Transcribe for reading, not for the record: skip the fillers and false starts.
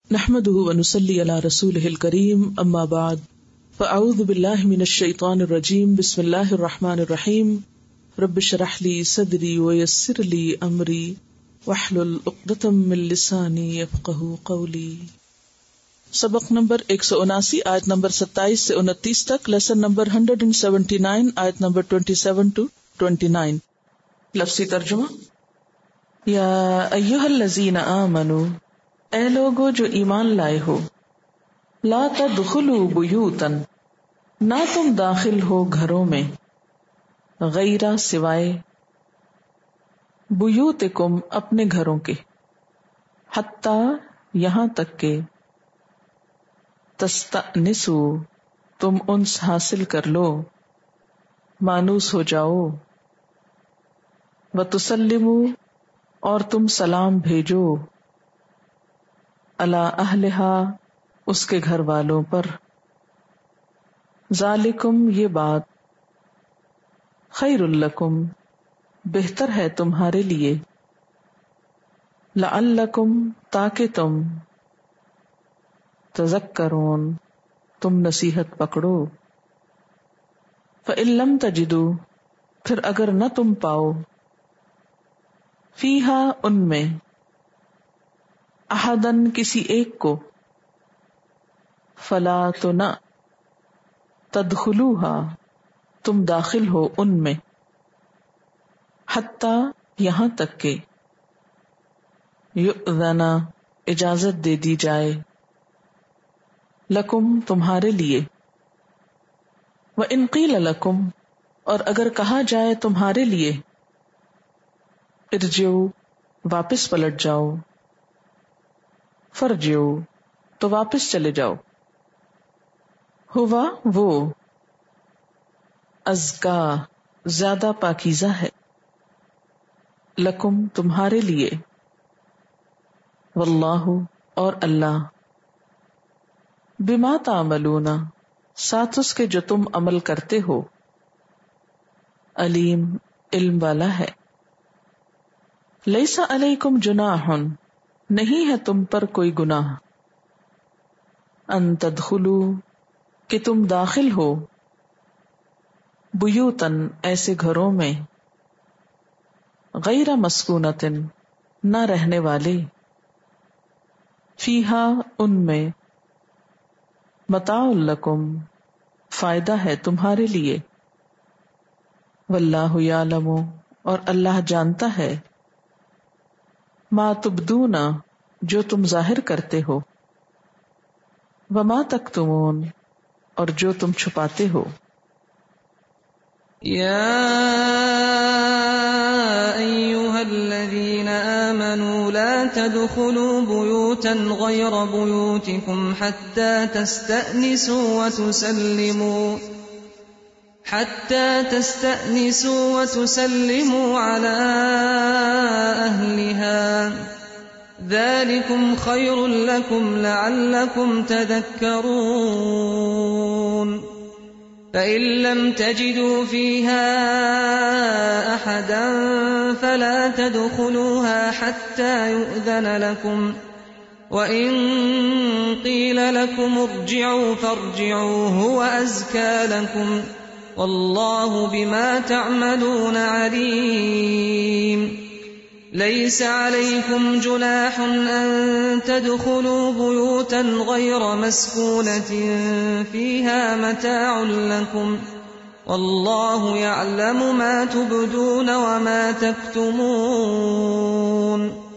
نحمده ونصلي على رسوله الكريم اما بعد فاعوذ بالله من الشيطان الرجيم بسم الله الرحمن الرحيم رب اشرح لي صدري ويسر لي امري واحلل عقدة من لساني يفقهوا قولي. سبق نمبر 179 آیت نمبر 27 سے 29 تک، لیسن نمبر 179 آیت نمبر 27 to 29. لفظی ترجمہ: یا ایھا الذین آمنوا، اے لوگو جو ایمان لائے ہو، لا تدخلوا بیوتا، نہ تم داخل ہو گھروں میں، غیر سوائے، بیوتکم اپنے گھروں کے، حتی یہاں تک کہ، تستأنسوا تم انس حاصل کر لو، مانوس ہو جاؤ، وتسلموا اور تم سلام بھیجو، علی اہلہا اس کے گھر والوں پر، ذالکم یہ بات، خیر لکم بہتر ہے تمہارے لیے، لعلکم تاکہ تم، تذکرون تم نصیحت پکڑو، فإن لم تجدوا پھر اگر نہ تم پاؤ، فیہا ان میں، احدن کسی ایک کو، فلا تو نہ، تدخلوہا تم داخل ہو ان میں، حتی یہاں تک کہ، یؤذن اجازت دے دی جائے، لکم تمہارے لیے، وإن قیل لکم اور اگر کہا جائے تمہارے لیے، ارجعوا واپس پلٹ جاؤ، فرجعوا تو واپس چلے جاؤ، ہوا وہ، ازکا زیادہ پاکیزہ ہے، لکم تمہارے لیے، واللہ اور اللہ، بما تعملون ساتھ اس کے جو تم عمل کرتے ہو، علیم علم والا ہے. لیس علیکم جناح نہیں ہے تم پر کوئی گناہ، ان تدخلوا کہ تم داخل ہو، بیوتن ایسے گھروں میں، غیر مسکونۃ نہ رہنے والے، فیہا ان میں، متاع لکم فائدہ ہے تمہارے لیے، واللہ یعلم اور اللہ جانتا ہے، ما تبدون جو تم ظاہر کرتے ہو، وما تکتمون اور جو تم چھپاتے ہو. یا ایھا الذین آمنوا لا تدخلوا بیوتا غیر بیوتکم حتی تستأنسوا وتسلموا علی اہلہا، ذالکم خیر لکم لعلکم تذکرون. فإن لم تجدوا فيها أحدا فلا تدخلوها حتى يؤذن لكم، وإن قيل لكم ارجعوا فارجعوا هو أزكى لكم، والله بما تعملون عليم. ليس عليكم جناح أن تدخلوا بيوتا غير مسكونة فيها متاع لكم، والله يعلم ما تبدون وما تكتمون.